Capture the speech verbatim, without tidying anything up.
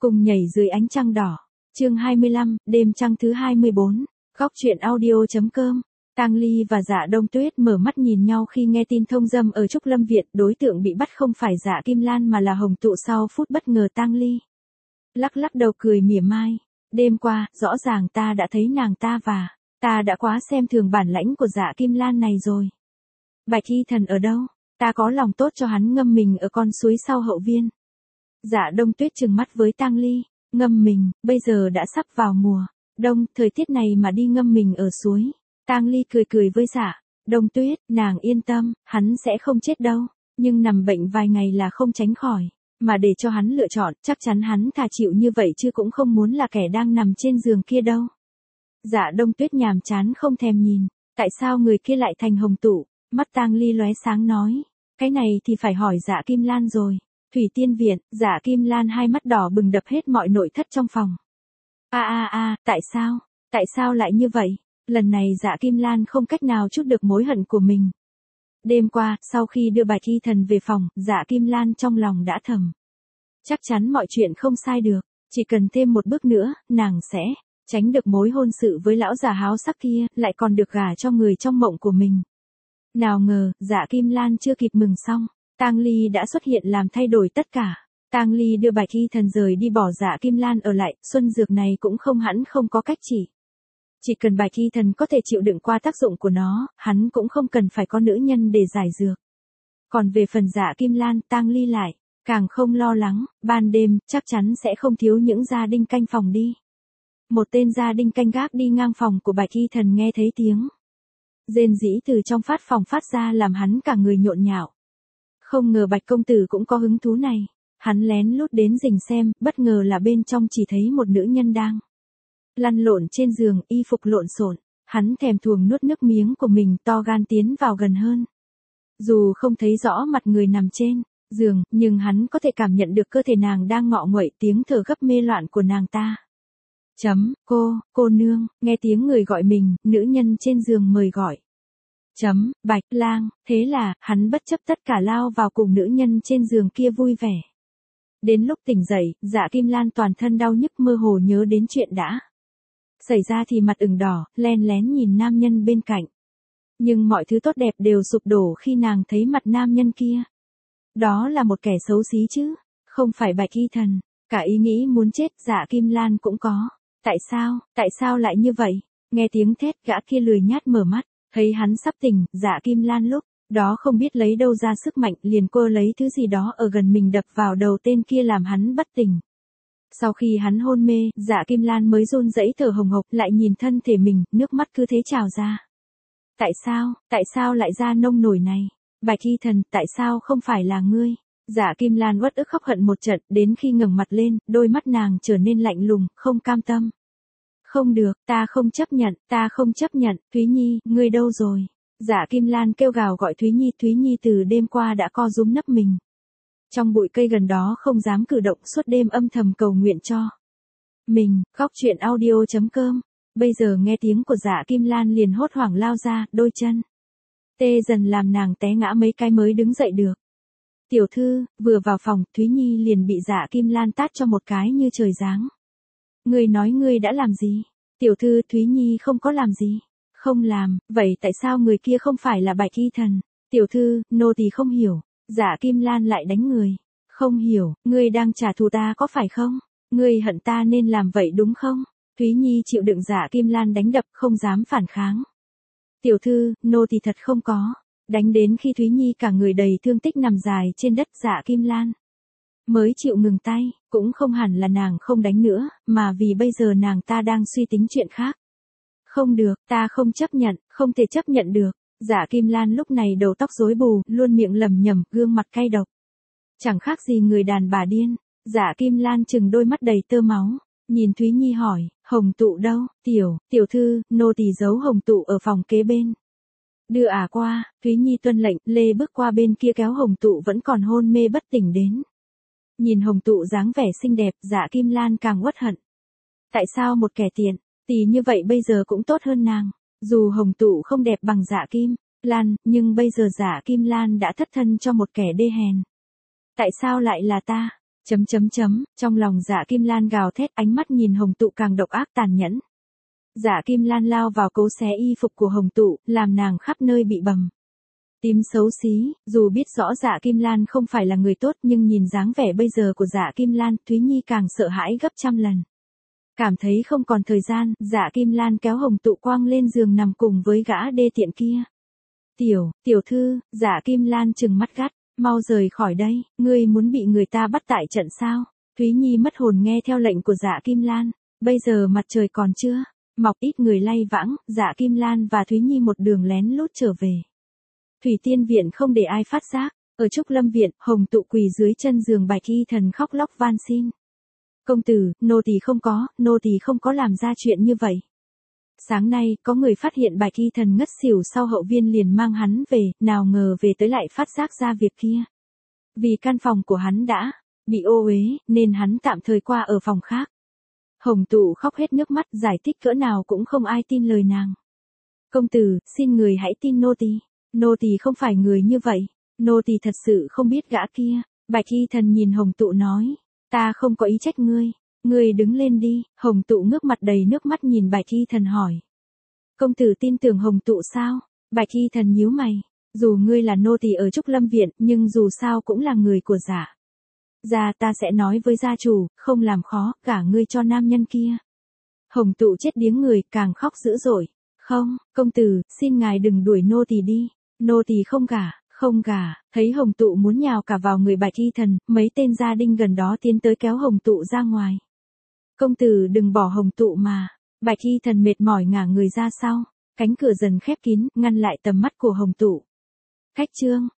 Cùng nhảy dưới ánh trăng đỏ. Chương hai mươi lăm, đêm trăng thứ hai mươi bốn. Góc truyện audio.com. Tang Ly và Dạ Đông Tuyết mở mắt nhìn nhau khi nghe tin thông dâm ở Trúc Lâm Viện, đối tượng bị bắt không phải Dạ Kim Lan mà là Hồng Tụ. Sau phút bất ngờ Tang Ly lắc lắc đầu cười mỉa mai. Đêm qua, rõ ràng ta đã thấy nàng ta và ta đã quá xem thường bản lãnh của Dạ Kim Lan này rồi. Bạch Y Thần ở đâu? Ta có lòng tốt cho hắn ngâm mình ở con suối sau hậu viên. Dạ Đông Tuyết trừng mắt với Tang Ly, ngâm mình, bây giờ đã sắp vào mùa đông, thời tiết này mà đi ngâm mình ở suối. Tang Ly cười cười với Dạ Đông Tuyết, nàng yên tâm, hắn sẽ không chết đâu, nhưng nằm bệnh vài ngày là không tránh khỏi, mà để cho hắn lựa chọn, chắc chắn hắn thà chịu như vậy chứ cũng không muốn là kẻ đang nằm trên giường kia đâu. Dạ Đông Tuyết nhàm chán không thèm nhìn, tại sao người kia lại thành Hồng Tụ? Mắt Tang Ly lóe sáng nói, cái này thì phải hỏi Dạ Kim Lan rồi. Thủy Tiên Viện, Dạ Kim Lan hai mắt đỏ bừng đập hết mọi nội thất trong phòng. A a a, tại sao? Tại sao lại như vậy? Lần này Dạ Kim Lan không cách nào trút được mối hận của mình. Đêm qua, sau khi đưa Bạch Y Thần về phòng, Dạ Kim Lan trong lòng đã thầm. Chắc chắn mọi chuyện không sai được, chỉ cần thêm một bước nữa, nàng sẽ tránh được mối hôn sự với lão già háo sắc kia, lại còn được gả cho người trong mộng của mình. Nào ngờ, Dạ Kim Lan chưa kịp mừng xong, Tang Ly đã xuất hiện làm thay đổi tất cả. Tang Ly đưa Bạch Y Thần rời đi bỏ Dạ Kim Lan ở lại, xuân dược này cũng không hẳn không có cách chỉ. Chỉ cần Bạch Y Thần có thể chịu đựng qua tác dụng của nó, hắn cũng không cần phải có nữ nhân để giải dược. Còn về phần Dạ Kim Lan, Tang Ly lại càng không lo lắng, ban đêm chắc chắn sẽ không thiếu những gia đinh canh phòng đi. Một tên gia đinh canh gác đi ngang phòng của Bạch Y Thần nghe thấy tiếng rên rỉ từ trong phát phòng phát ra làm hắn cả người nhộn nhạo. Không ngờ Bạch công tử cũng có hứng thú này. Hắn lén lút đến rình xem, bất ngờ là bên trong chỉ thấy một nữ nhân đang lăn lộn trên giường, y phục lộn xộn. Hắn thèm thuồng nuốt nước miếng của mình, to gan tiến vào gần hơn. Dù không thấy rõ mặt người nằm trên giường, nhưng hắn có thể cảm nhận được cơ thể nàng đang ngọ nguậy, tiếng thở gấp mê loạn của nàng ta. Chấm, cô, cô nương, nghe tiếng người gọi mình, nữ nhân trên giường mời gọi. Chấm, Bạch Lang, thế là, hắn bất chấp tất cả lao vào cùng nữ nhân trên giường kia vui vẻ. Đến lúc tỉnh dậy, Dạ Kim Lan toàn thân đau nhức mơ hồ nhớ đến chuyện đã xảy ra thì mặt ửng đỏ, len lén nhìn nam nhân bên cạnh. Nhưng mọi thứ tốt đẹp đều sụp đổ khi nàng thấy mặt nam nhân kia. Đó là một kẻ xấu xí chứ, không phải Bạch Y Thần. Cả ý nghĩ muốn chết Dạ Kim Lan cũng có. Tại sao, tại sao lại như vậy? Nghe tiếng thét, gã kia lười nhát mở mắt. Thấy hắn sắp tỉnh, Dạ Kim Lan lúc đó không biết lấy đâu ra sức mạnh, liền cô lấy thứ gì đó ở gần mình đập vào đầu tên kia làm hắn bất tỉnh. Sau khi hắn hôn mê, Dạ Kim Lan mới run rẩy thở hồng hộc, lại nhìn thân thể mình, nước mắt cứ thế trào ra. Tại sao, tại sao lại ra nông nổi này? Bạch Y Thần, tại sao không phải là ngươi? Dạ Kim Lan uất ức khóc hận một trận, đến khi ngẩng mặt lên, đôi mắt nàng trở nên lạnh lùng, không cam tâm. Không được, ta không chấp nhận, ta không chấp nhận, Thúy Nhi, ngươi đâu rồi? Dạ Kim Lan kêu gào gọi Thúy Nhi, Thúy Nhi từ đêm qua đã co rúm nấp mình trong bụi cây gần đó, không dám cử động, suốt đêm âm thầm cầu nguyện cho mình. Góc truyện audio.com. Bây giờ nghe tiếng của Dạ Kim Lan liền hốt hoảng lao ra, đôi chân tê dần làm nàng té ngã mấy cái mới đứng dậy được. Tiểu thư, vừa vào phòng, Thúy Nhi liền bị Dạ Kim Lan tát cho một cái như trời giáng. Ngươi nói ngươi đã làm gì? Tiểu thư, Thúy Nhi không có làm gì. Không làm, vậy tại sao người kia không phải là Bạch Y Thần? Tiểu thư, nô tỳ không hiểu. Dạ Kim Lan lại đánh người. Không hiểu, ngươi đang trả thù ta có phải không? Ngươi hận ta nên làm vậy đúng không? Thúy Nhi chịu đựng Dạ Kim Lan đánh đập, không dám phản kháng. Tiểu thư, nô tỳ thật không có. Đánh đến khi Thúy Nhi cả người đầy thương tích nằm dài trên đất, Dạ Kim Lan mới chịu ngừng tay. Cũng không hẳn là nàng không đánh nữa, mà vì bây giờ nàng ta đang suy tính chuyện khác. Không được, ta không chấp nhận, không thể chấp nhận được. Dạ Kim Lan lúc này đầu tóc rối bù, luôn miệng lẩm nhẩm, gương mặt cay độc. Chẳng khác gì người đàn bà điên. Dạ Kim Lan trừng đôi mắt đầy tơ máu, nhìn Thúy Nhi hỏi, Hồng Tụ đâu? Tiểu, tiểu thư, nô tỳ giấu Hồng Tụ ở phòng kế bên. Đưa ả à qua. Thúy Nhi tuân lệnh, lê bước qua bên kia kéo Hồng Tụ vẫn còn hôn mê bất tỉnh đến. Nhìn Hồng Tụ dáng vẻ xinh đẹp, Dạ Kim Lan càng uất hận. Tại sao một kẻ tiện tỳ như vậy bây giờ cũng tốt hơn nàng? Dù Hồng Tụ không đẹp bằng Dạ Kim Lan, nhưng bây giờ Dạ Kim Lan đã thất thân cho một kẻ đê hèn. Tại sao lại là ta? Chấm chấm chấm, trong lòng Dạ Kim Lan gào thét, ánh mắt nhìn Hồng Tụ càng độc ác tàn nhẫn. Dạ Kim Lan lao vào cố xé y phục của Hồng Tụ, làm nàng khắp nơi bị bầm tím xấu xí. Dù biết rõ Dạ Kim Lan không phải là người tốt, nhưng nhìn dáng vẻ bây giờ của Dạ Kim Lan, Thúy Nhi càng sợ hãi gấp trăm lần. Cảm thấy không còn thời gian, Dạ Kim Lan kéo Hồng Tụ quăng lên giường nằm cùng với gã đê tiện kia. Tiểu, tiểu thư, Dạ Kim Lan trừng mắt gắt, mau rời khỏi đây, ngươi muốn bị người ta bắt tại trận sao? Thúy Nhi mất hồn nghe theo lệnh của Dạ Kim Lan. Bây giờ mặt trời còn chưa mọc, ít người lay vãng, Dạ Kim Lan và Thúy Nhi một đường lén lút trở về Thủy Tiên viện không để ai phát giác. Ở Trúc Lâm viện, Hồng Tụ quỳ dưới chân giường Bạch Y Thần khóc lóc van xin. Công tử, nô tỳ không có, nô tỳ không có làm ra chuyện như vậy. Sáng nay, có người phát hiện Bạch Y Thần ngất xỉu sau hậu viên liền mang hắn về, nào ngờ về tới lại phát giác ra việc kia. Vì căn phòng của hắn đã bị ô uế, nên hắn tạm thời qua ở phòng khác. Hồng Tụ khóc hết nước mắt, giải thích cỡ nào cũng không ai tin lời nàng. Công tử, xin người hãy tin nô tỳ. Nô tỳ không phải người như vậy, nô tỳ thật sự không biết gã kia. Bạch Y Thần nhìn Hồng Tụ nói, ta không có ý trách ngươi, ngươi đứng lên đi. Hồng Tụ ngước mặt đầy nước mắt nhìn Bạch Y Thần hỏi, công tử tin tưởng Hồng Tụ sao? Bạch Y Thần nhíu mày, dù ngươi là nô tỳ ở Trúc Lâm viện, nhưng dù sao cũng là người của Dạ gia, ta sẽ nói với gia chủ, không làm khó cả ngươi cho nam nhân kia. Hồng Tụ chết điếng người, càng khóc dữ dội. Không, công tử, xin ngài đừng đuổi nô tỳ đi. Nô tỳ không gả, không gả. Thấy Hồng Tụ muốn nhào cả vào người Bạch Y Thần, mấy tên gia đình gần đó tiến tới kéo Hồng Tụ ra ngoài. Công tử đừng bỏ Hồng Tụ mà. Bạch Y Thần mệt mỏi ngả người ra sau. Cánh cửa dần khép kín, ngăn lại tầm mắt của Hồng Tụ. Khách trương,